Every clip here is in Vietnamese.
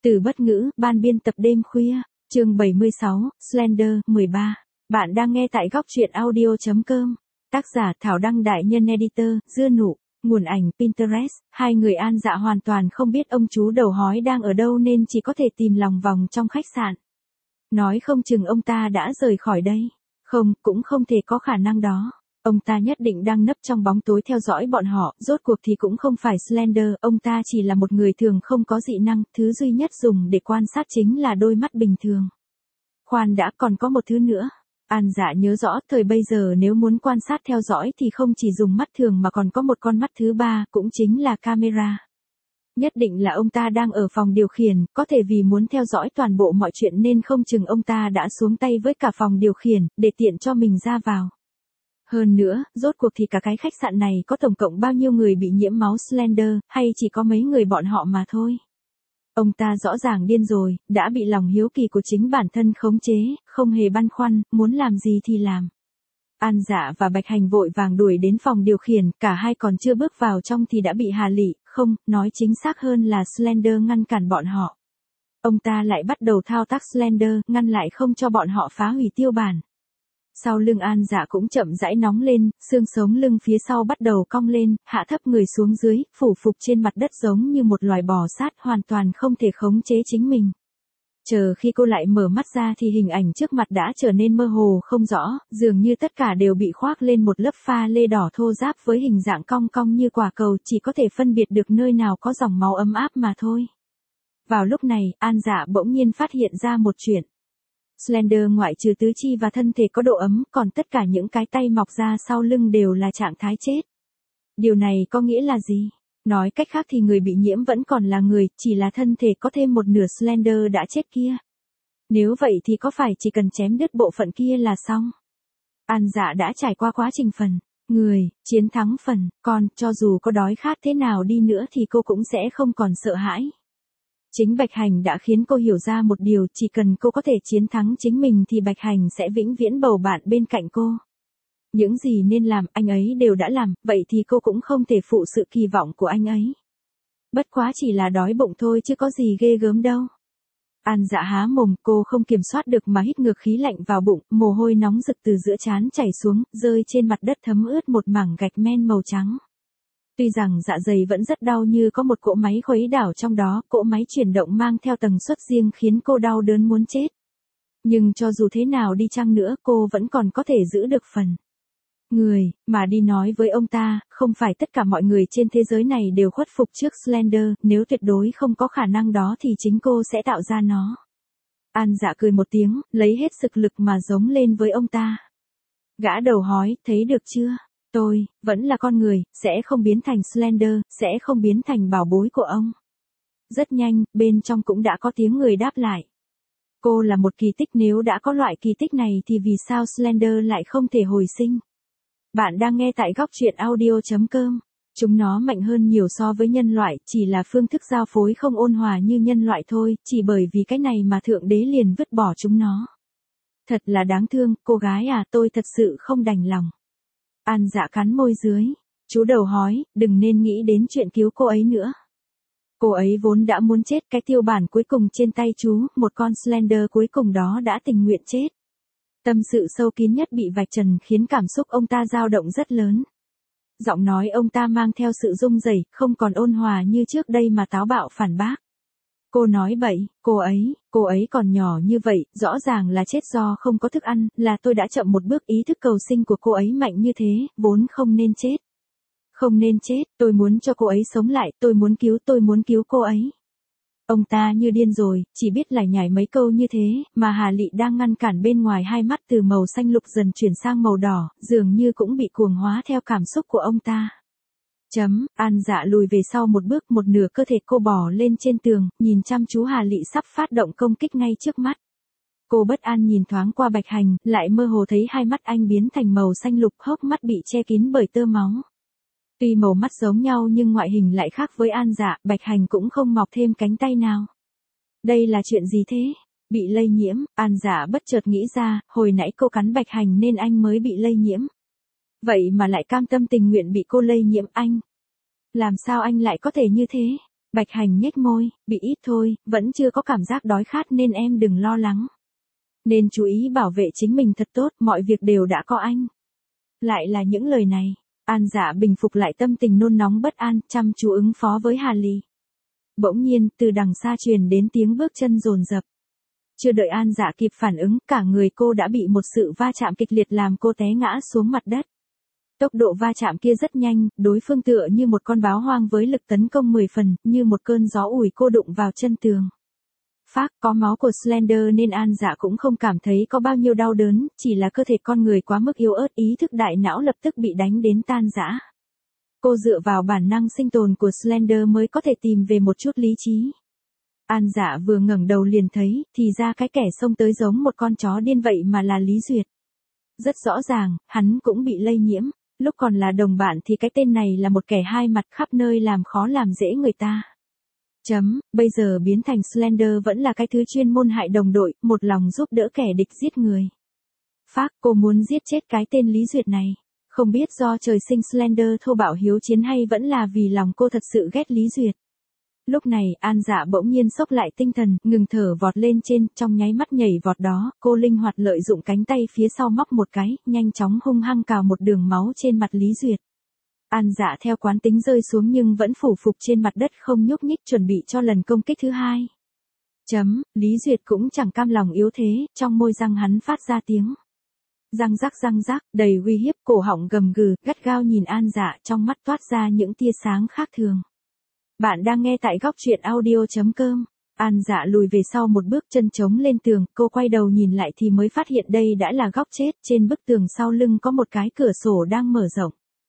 Từ bất ngữ, ban biên tập đêm khuya, chương 76, Slender, 13. Bạn đang nghe tại góc truyện audio.com. Tác giả Thảo Đăng đại nhân editor, Dưa Nụ, nguồn ảnh Pinterest. Hai người An Dạ hoàn toàn không biết ông chú đầu hói đang ở đâu nên chỉ có thể tìm lòng vòng trong khách sạn. Nói không chừng ông ta đã rời khỏi đây. Không, cũng không thể có khả năng đó. Ông ta nhất định đang nấp trong bóng tối theo dõi bọn họ, rốt cuộc thì cũng không phải Slender, ông ta chỉ là một người thường không có dị năng, thứ duy nhất dùng để quan sát chính là đôi mắt bình thường. Khoan đã, còn có một thứ nữa. An Dạ nhớ rõ, thời bây giờ nếu muốn quan sát theo dõi thì không chỉ dùng mắt thường mà còn có một con mắt thứ ba, cũng chính là camera. Nhất định là ông ta đang ở phòng điều khiển, có thể vì muốn theo dõi toàn bộ mọi chuyện nên không chừng ông ta đã xuống tay với cả phòng điều khiển, để tiện cho mình ra vào. Hơn nữa, rốt cuộc thì cả cái khách sạn này có tổng cộng bao nhiêu người bị nhiễm máu Slender, hay chỉ có mấy người bọn họ mà thôi. Ông ta rõ ràng điên rồi, đã bị lòng hiếu kỳ của chính bản thân khống chế, không hề băn khoăn, muốn làm gì thì làm. An Dạ và Bạch Hành vội vàng đuổi đến phòng điều khiển, cả hai còn chưa bước vào trong thì đã bị Hà Lị, không, nói chính xác hơn là Slender ngăn cản bọn họ. Ông ta lại bắt đầu thao tác Slender, ngăn lại không cho bọn họ phá hủy tiêu bản. Sau lưng An Dạ cũng chậm rãi nóng lên, xương sống lưng phía sau bắt đầu cong lên, hạ thấp người xuống dưới, phủ phục trên mặt đất giống như một loài bò sát hoàn toàn không thể khống chế chính mình. Chờ khi cô lại mở mắt ra thì hình ảnh trước mặt đã trở nên mơ hồ không rõ, dường như tất cả đều bị khoác lên một lớp pha lê đỏ thô ráp với hình dạng cong cong như quả cầu, chỉ có thể phân biệt được nơi nào có dòng máu ấm áp mà thôi. Vào lúc này, An Dạ bỗng nhiên phát hiện ra một chuyện. Slender ngoại trừ tứ chi và thân thể có độ ấm, còn tất cả những cái tay mọc ra sau lưng đều là trạng thái chết. Điều này có nghĩa là gì? Nói cách khác thì người bị nhiễm vẫn còn là người, chỉ là thân thể có thêm một nửa Slender đã chết kia. Nếu vậy thì có phải chỉ cần chém đứt bộ phận kia là xong? An Dạ đã trải qua quá trình phần người, chiến thắng phần con, cho dù có đói khát thế nào đi nữa thì cô cũng sẽ không còn sợ hãi. Chính Bạch Hành đã khiến cô hiểu ra một điều, chỉ cần cô có thể chiến thắng chính mình thì Bạch Hành sẽ vĩnh viễn bầu bạn bên cạnh cô. Những gì nên làm, anh ấy đều đã làm, vậy thì cô cũng không thể phụ sự kỳ vọng của anh ấy. Bất quá chỉ là đói bụng thôi chứ có gì ghê gớm đâu. An Dạ há mồm, cô không kiểm soát được mà hít ngược khí lạnh vào bụng, mồ hôi nóng rực từ giữa trán chảy xuống, rơi trên mặt đất thấm ướt một mảng gạch men màu trắng. Tuy rằng dạ dày vẫn rất đau như có một cỗ máy khuấy đảo trong đó, cỗ máy chuyển động mang theo tần suất riêng khiến cô đau đớn muốn chết. Nhưng cho dù thế nào đi chăng nữa cô vẫn còn có thể giữ được phần người, mà đi nói với ông ta, không phải tất cả mọi người trên thế giới này đều khuất phục trước Slender, nếu tuyệt đối không có khả năng đó thì chính cô sẽ tạo ra nó. An Dạ cười một tiếng, lấy hết sức lực mà giống lên với ông ta. Gã đầu hói, thấy được chưa? Tôi, vẫn là con người, sẽ không biến thành Slender, sẽ không biến thành bảo bối của ông. Rất nhanh, bên trong cũng đã có tiếng người đáp lại. Cô là một kỳ tích, nếu đã có loại kỳ tích này thì vì sao Slender lại không thể hồi sinh? Bạn đang nghe tại góc truyện audio.com. Chúng nó mạnh hơn nhiều so với nhân loại, chỉ là phương thức giao phối không ôn hòa như nhân loại thôi, chỉ bởi vì cái này mà Thượng Đế liền vứt bỏ chúng nó. Thật là đáng thương, cô gái à, tôi thật sự không đành lòng. An Dạ cắn môi dưới. Chú đầu hói, đừng nên nghĩ đến chuyện cứu cô ấy nữa. Cô ấy vốn đã muốn chết, cái tiêu bản cuối cùng trên tay chú, một con Slender cuối cùng đó đã tình nguyện chết. Tâm sự sâu kín nhất bị vạch trần khiến cảm xúc ông ta dao động rất lớn. Giọng nói ông ta mang theo sự rung rẩy, không còn ôn hòa như trước đây mà táo bạo phản bác. Cô nói bậy, cô ấy còn nhỏ như vậy, rõ ràng là chết do không có thức ăn, là tôi đã chậm một bước, ý thức cầu sinh của cô ấy mạnh như thế, vốn không nên chết. Không nên chết, tôi muốn cho cô ấy sống lại, tôi muốn cứu cô ấy. Ông ta như điên rồi, chỉ biết lải nhải mấy câu như thế, mà Hà Lị đang ngăn cản bên ngoài, hai mắt từ màu xanh lục dần chuyển sang màu đỏ, dường như cũng bị cuồng hóa theo cảm xúc của ông ta. An Dạ lùi về sau một bước, một nửa cơ thể cô bò lên trên tường, nhìn chăm chú Hà Lị sắp phát động công kích ngay trước mắt. Cô bất an nhìn thoáng qua Bạch Hành, lại mơ hồ thấy hai mắt anh biến thành màu xanh lục, hốc mắt bị che kín bởi tơ máu. Tuy màu mắt giống nhau nhưng ngoại hình lại khác với An Dạ, Bạch Hành cũng không mọc thêm cánh tay nào. Đây là chuyện gì thế? Bị lây nhiễm, An Dạ bất chợt nghĩ ra, hồi nãy cô cắn Bạch Hành nên anh mới bị lây nhiễm. Vậy mà lại cam tâm tình nguyện bị cô lây nhiễm anh. Làm sao anh lại có thể như thế? Bạch Hành nhếch môi, bị ít thôi, vẫn chưa có cảm giác đói khát nên em đừng lo lắng. Nên chú ý bảo vệ chính mình thật tốt, mọi việc đều đã có anh. Lại là những lời này, An Dạ bình phục lại tâm tình nôn nóng bất an, chăm chú ứng phó với Hà Ly. Bỗng nhiên, từ đằng xa truyền đến tiếng bước chân dồn dập. Chưa đợi An Dạ kịp phản ứng, cả người cô đã bị một sự va chạm kịch liệt làm cô té ngã xuống mặt đất. Tốc độ va chạm kia rất nhanh, đối phương tựa như một con báo hoang với lực tấn công 10 phần, như một cơn gió ủi cô đụng vào chân tường. Phác, có máu của Slender nên An Dạ cũng không cảm thấy có bao nhiêu đau đớn, chỉ là cơ thể con người quá mức yếu ớt, ý thức đại não lập tức bị đánh đến tan rã. Cô dựa vào bản năng sinh tồn của Slender mới có thể tìm về một chút lý trí. An Dạ vừa ngẩng đầu liền thấy, thì ra cái kẻ xông tới giống một con chó điên vậy mà là Lý Duyệt. Rất rõ ràng, hắn cũng bị lây nhiễm, lúc còn là đồng bạn thì cái tên này là một kẻ hai mặt khắp nơi làm khó làm dễ người ta. Bây giờ biến thành Slender vẫn là cái thứ chuyên môn hại đồng đội, một lòng giúp đỡ kẻ địch giết người. Phác, cô muốn giết chết cái tên Lý Duyệt này. Không biết do trời sinh Slender thô bạo hiếu chiến hay vẫn là vì lòng cô thật sự ghét Lý Duyệt. Lúc này, An Dạ bỗng nhiên sốc lại tinh thần, ngừng thở vọt lên trên, trong nháy mắt nhảy vọt đó, cô linh hoạt lợi dụng cánh tay phía sau móc một cái, nhanh chóng hung hăng cào một đường máu trên mặt Lý Duyệt. An Dạ theo quán tính rơi xuống nhưng vẫn phủ phục trên mặt đất không nhúc nhích chuẩn bị cho lần công kích thứ hai. Lý Duyệt cũng chẳng cam lòng yếu thế, trong môi răng hắn phát ra tiếng răng rắc, đầy uy hiếp, cổ họng gầm gừ, gắt gao nhìn An Dạ, trong mắt toát ra những tia sáng khác thường. Bạn đang nghe tại góc truyện audio.com. An Dạ lùi về sau một bước, chân chống lên tường, cô quay đầu nhìn lại thì mới phát hiện đây đã là góc chết, trên bức tường sau lưng có một cái cửa sổ đang mở rộng.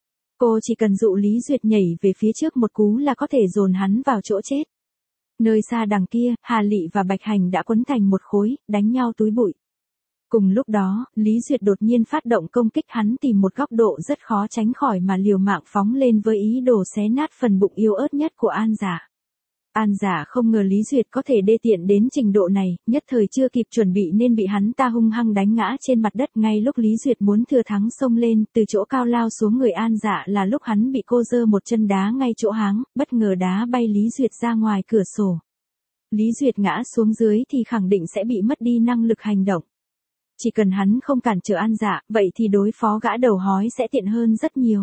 Cô chỉ cần dụ Lý Duyệt nhảy về phía trước một cú là có thể dồn hắn vào chỗ chết. Nơi xa đằng kia, Hà Lị và Bạch Hành đã quấn thành một khối, đánh nhau túi bụi. Cùng lúc đó, Lý Duyệt đột nhiên phát động công kích, hắn tìm một góc độ rất khó tránh khỏi mà liều mạng phóng lên với ý đồ xé nát phần bụng yếu ớt nhất của An Dạ. An Dạ không ngờ Lý Duyệt có thể đê tiện đến trình độ này, nhất thời chưa kịp chuẩn bị nên bị hắn ta hung hăng đánh ngã trên mặt đất. Ngay lúc Lý Duyệt muốn thừa thắng xông lên, từ chỗ cao lao xuống người An Dạ là lúc hắn bị cô giơ một chân đá ngay chỗ háng, bất ngờ đá bay Lý Duyệt ra ngoài cửa sổ. Lý Duyệt ngã xuống dưới thì khẳng định sẽ bị mất đi năng lực hành động. Chỉ cần hắn không cản trở An Dạ, vậy thì đối phó gã đầu hói sẽ tiện hơn rất nhiều.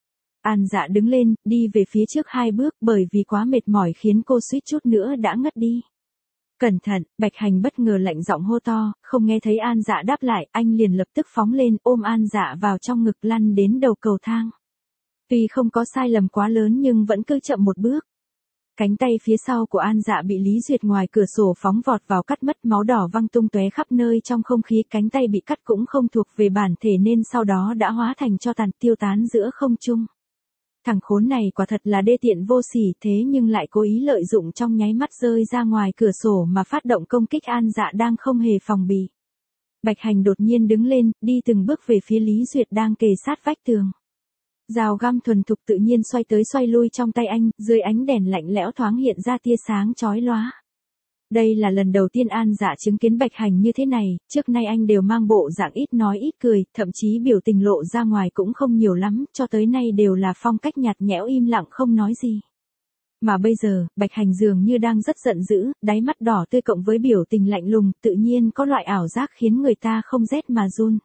An Dạ đứng lên, đi về phía trước 2 bước, bởi vì quá mệt mỏi khiến cô suýt chút nữa đã ngất đi. Cẩn thận, Bạch Hành bất ngờ lạnh giọng hô to, không nghe thấy An Dạ đáp lại, anh liền lập tức phóng lên, ôm An Dạ vào trong ngực lăn đến đầu cầu thang. Tuy không có sai lầm quá lớn nhưng vẫn cứ chậm một bước. Cánh tay phía sau của An Dạ bị Lý Duyệt ngoài cửa sổ phóng vọt vào cắt mất, máu đỏ văng tung tóe khắp nơi trong không khí, cánh tay bị cắt cũng không thuộc về bản thể nên sau đó đã hóa thành tro tàn tiêu tán giữa không trung. Thằng khốn này quả thật là đê tiện vô sỉ, thế nhưng lại cố ý lợi dụng trong nháy mắt rơi ra ngoài cửa sổ mà phát động công kích An Dạ đang không hề phòng bị. Bạch Hành đột nhiên đứng lên, đi từng bước về phía Lý Duyệt đang kề sát vách tường. Dao găm thuần thục tự nhiên xoay tới xoay lui trong tay anh, dưới ánh đèn lạnh lẽo thoáng hiện ra tia sáng chói lóa. Đây là lần đầu tiên An Dạ chứng kiến Bạch Hành như thế này, trước nay anh đều mang bộ dạng ít nói ít cười, thậm chí biểu tình lộ ra ngoài cũng không nhiều lắm, cho tới nay đều là phong cách nhạt nhẽo im lặng không nói gì. Mà bây giờ, Bạch Hành dường như đang rất giận dữ, đáy mắt đỏ tươi cộng với biểu tình lạnh lùng, tự nhiên có loại ảo giác khiến người ta không rét mà run.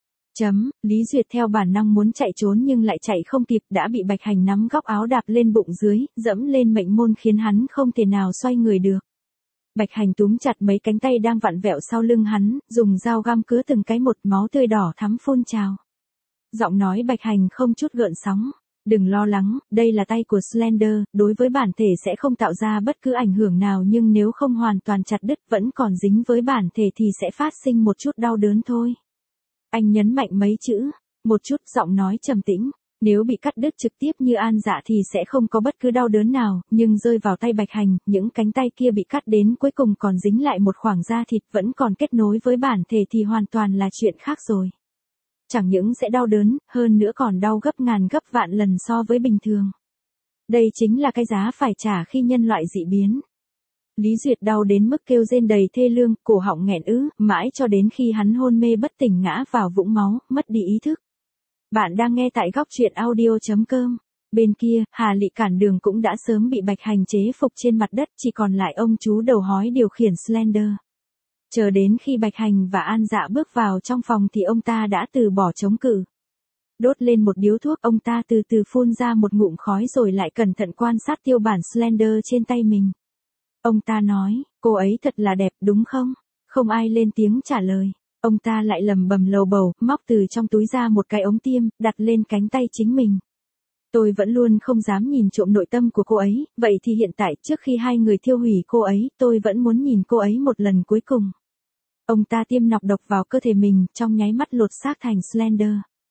Lý Duyệt theo bản năng muốn chạy trốn nhưng lại chạy không kịp, đã bị Bạch Hành nắm góc áo đạp lên bụng dưới, dẫm lên mệnh môn khiến hắn không thể nào xoay người được. Bạch Hành túm chặt mấy cánh tay đang vặn vẹo sau lưng hắn, dùng dao găm cứa từng cái một, máu tươi đỏ thắm phun trào. Giọng nói Bạch Hành không chút gợn sóng. Đừng lo lắng, đây là tay của Slender, đối với bản thể sẽ không tạo ra bất cứ ảnh hưởng nào nhưng nếu không hoàn toàn chặt đứt vẫn còn dính với bản thể thì sẽ phát sinh một chút đau đớn thôi. Anh nhấn mạnh mấy chữ, một chút, giọng nói trầm tĩnh. Nếu bị cắt đứt trực tiếp như An Dạ thì sẽ không có bất cứ đau đớn nào, nhưng rơi vào tay Bạch Hành, những cánh tay kia bị cắt đến cuối cùng còn dính lại một khoảng da thịt vẫn còn kết nối với bản thể thì hoàn toàn là chuyện khác rồi. Chẳng những sẽ đau đớn, hơn nữa còn đau gấp ngàn gấp vạn lần so với bình thường. Đây chính là cái giá phải trả khi nhân loại dị biến. Lý Duyệt đau đến mức kêu rên đầy thê lương, cổ họng nghẹn mãi cho đến khi hắn hôn mê bất tỉnh ngã vào vũng máu, mất đi ý thức. Bạn đang nghe tại góc truyện audio.com. Bên kia, Hà Lị cản đường cũng đã sớm bị Bạch Hành chế phục trên mặt đất, chỉ còn lại ông chú đầu hói điều khiển Slender. Chờ đến khi Bạch Hành và An Dạ bước vào trong phòng thì ông ta đã từ bỏ chống cự. Đốt lên một điếu thuốc, ông ta từ từ phun ra một ngụm khói rồi lại cẩn thận quan sát tiêu bản Slender trên tay mình. Ông ta nói, cô ấy thật là đẹp đúng không? Không ai lên tiếng trả lời. Ông ta lại lầm bầm lầu bầu, móc từ trong túi ra một cái ống tiêm, đặt lên cánh tay chính mình. Tôi vẫn luôn không dám nhìn trộm nội tâm của cô ấy, vậy thì hiện tại trước khi hai người thiêu hủy cô ấy, tôi vẫn muốn nhìn cô ấy một lần cuối cùng. Ông ta tiêm nọc độc vào cơ thể mình, trong nháy mắt lột xác thành Slender.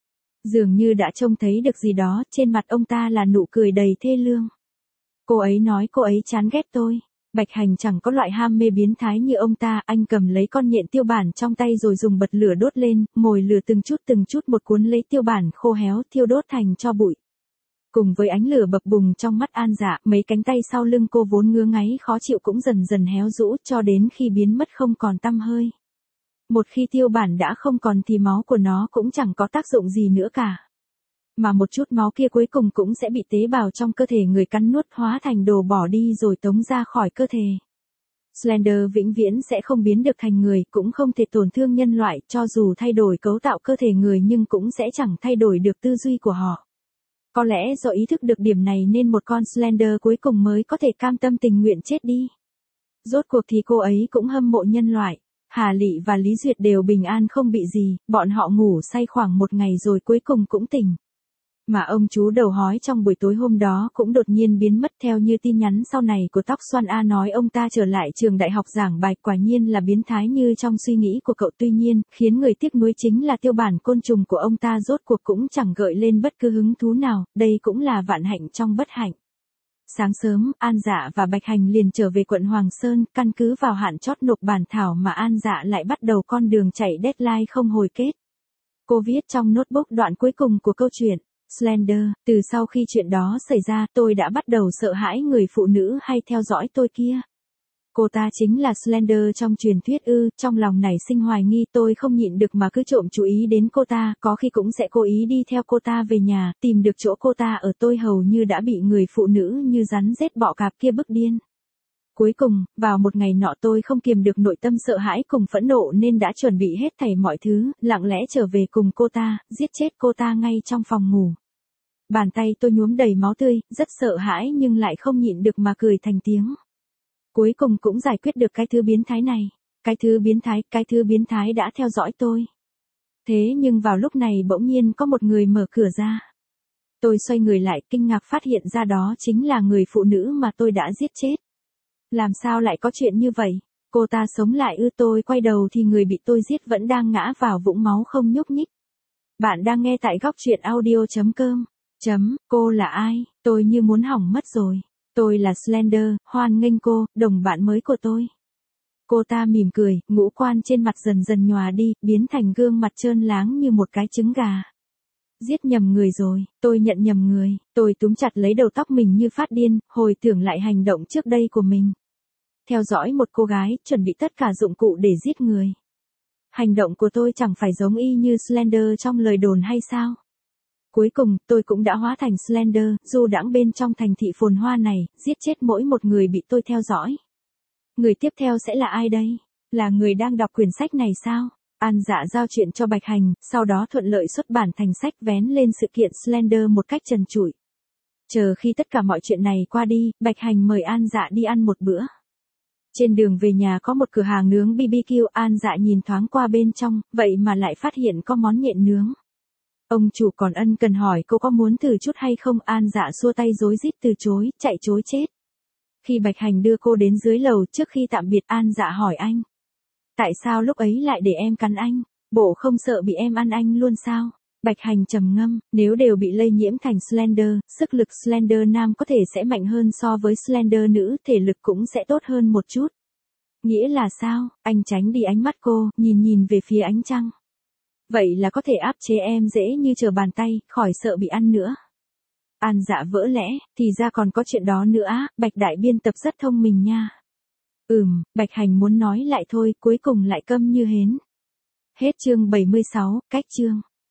Dường như đã trông thấy được gì đó, trên mặt ông ta là nụ cười đầy thê lương. Cô ấy nói cô ấy chán ghét tôi. Bạch Hành chẳng có loại ham mê biến thái như ông ta, anh cầm lấy con nhện tiêu bản trong tay rồi dùng bật lửa đốt lên, mồi lửa từng chút một cuốn lấy tiêu bản khô héo thiêu đốt thành tro bụi. Cùng với ánh lửa bập bùng trong mắt An Dạ, mấy cánh tay sau lưng cô vốn ngứa ngáy khó chịu cũng dần dần héo rũ cho đến khi biến mất không còn tăm hơi. Một khi tiêu bản đã không còn thì máu của nó cũng chẳng có tác dụng gì nữa cả. Mà một chút máu kia cuối cùng cũng sẽ bị tế bào trong cơ thể người cắn nuốt hóa thành đồ bỏ đi rồi tống ra khỏi cơ thể. Slender vĩnh viễn sẽ không biến được thành người, cũng không thể tổn thương nhân loại, cho dù thay đổi cấu tạo cơ thể người nhưng cũng sẽ chẳng thay đổi được tư duy của họ. Có lẽ do ý thức được điểm này nên một con Slender cuối cùng mới có thể cam tâm tình nguyện chết đi. Rốt cuộc thì cô ấy cũng hâm mộ nhân loại. Hà Lị và Lý Duyệt đều bình an không bị gì, bọn họ ngủ say khoảng một ngày rồi cuối cùng cũng tỉnh. Mà ông chú đầu hói trong buổi tối hôm đó cũng đột nhiên biến mất theo như tin nhắn sau này của Tóc Xoăn A nói ông ta trở lại trường đại học giảng bài, quả nhiên là biến thái như trong suy nghĩ của cậu. Tuy nhiên, khiến người tiếc nuối chính là tiêu bản côn trùng của ông ta rốt cuộc cũng chẳng gợi lên bất cứ hứng thú nào, đây cũng là vạn hạnh trong bất hạnh. Sáng sớm, An Dạ và Bạch Hành liền trở về quận Hoàng Sơn, căn cứ vào hạn chót nộp bản thảo mà An Dạ lại bắt đầu con đường chạy deadline không hồi kết. Cô viết trong notebook đoạn cuối cùng của câu chuyện. Slender, từ sau khi chuyện đó xảy ra, tôi đã bắt đầu sợ hãi người phụ nữ hay theo dõi tôi kia. Cô ta chính là Slender trong truyền thuyết ư? Trong lòng nảy sinh hoài nghi, tôi không nhịn được mà cứ trộm chú ý đến cô ta, có khi cũng sẽ cố ý đi theo cô ta về nhà, tìm được chỗ cô ta ở. Tôi hầu như đã bị người phụ nữ như rắn rết bọ cạp kia bức điên. Cuối cùng, vào một ngày nọ tôi không kiềm được nội tâm sợ hãi cùng phẫn nộ nên đã chuẩn bị hết thảy mọi thứ, lặng lẽ trở về cùng cô ta, giết chết cô ta ngay trong phòng ngủ. Bàn tay tôi nhuốm đầy máu tươi, rất sợ hãi nhưng lại không nhịn được mà cười thành tiếng. Cuối cùng cũng giải quyết được cái thứ biến thái này. Cái thứ biến thái đã theo dõi tôi. Thế nhưng vào lúc này bỗng nhiên có một người mở cửa ra. Tôi xoay người lại, kinh ngạc phát hiện ra đó chính là người phụ nữ mà tôi đã giết chết. Làm sao lại có chuyện như vậy? Cô ta sống lại ư? Tôi quay đầu thì người bị tôi giết vẫn đang ngã vào vũng máu không nhúc nhích. Bạn đang nghe tại góc truyện audio.com. Cô là ai? Tôi như muốn hỏng mất rồi. Tôi là Slender, hoan nghênh cô, đồng bạn mới của tôi. Cô ta mỉm cười, ngũ quan trên mặt dần dần nhòa đi, biến thành gương mặt trơn láng như một cái trứng gà. Giết nhầm người rồi, tôi nhận nhầm người. Tôi túm chặt lấy đầu tóc mình như phát điên, hồi tưởng lại hành động trước đây của mình. Theo dõi một cô gái, chuẩn bị tất cả dụng cụ để giết người. Hành động của tôi chẳng phải giống y như Slender trong lời đồn hay sao? Cuối cùng, tôi cũng đã hóa thành Slender, du đãng bên trong thành thị phồn hoa này, giết chết mỗi một người bị tôi theo dõi. Người tiếp theo sẽ là ai đây? Là người đang đọc quyển sách này sao? An Dạ giao chuyện cho Bạch Hành, sau đó thuận lợi xuất bản thành sách vén lên sự kiện Slender một cách trần trụi. Chờ khi tất cả mọi chuyện này qua đi, Bạch Hành mời An Dạ đi ăn một bữa. Trên đường về nhà có một cửa hàng nướng BBQ, An Dạ nhìn thoáng qua bên trong, vậy mà lại phát hiện có món nhện nướng. Ông chủ còn ân cần hỏi cô có muốn thử chút hay không, An Dạ xua tay rối rít từ chối, chạy chối chết. Khi Bạch Hành đưa cô đến dưới lầu trước khi tạm biệt, An Dạ hỏi anh. Tại sao lúc ấy lại để em cắn anh? Bộ không sợ bị em ăn anh luôn sao? Bạch Hành trầm ngâm, nếu đều bị lây nhiễm thành Slender, sức lực Slender nam có thể sẽ mạnh hơn so với Slender nữ, thể lực cũng sẽ tốt hơn một chút. Nghĩa là sao? Anh tránh đi ánh mắt cô, nhìn về phía ánh trăng. Vậy là có thể áp chế em dễ như trở bàn tay, khỏi sợ bị ăn nữa. An Dạ vỡ lẽ, thì ra còn có chuyện đó nữa á, Bạch đại biên tập rất thông minh nha. Bạch Hành muốn nói lại thôi, cuối cùng lại câm như hến. Hết chương 76, cách chương.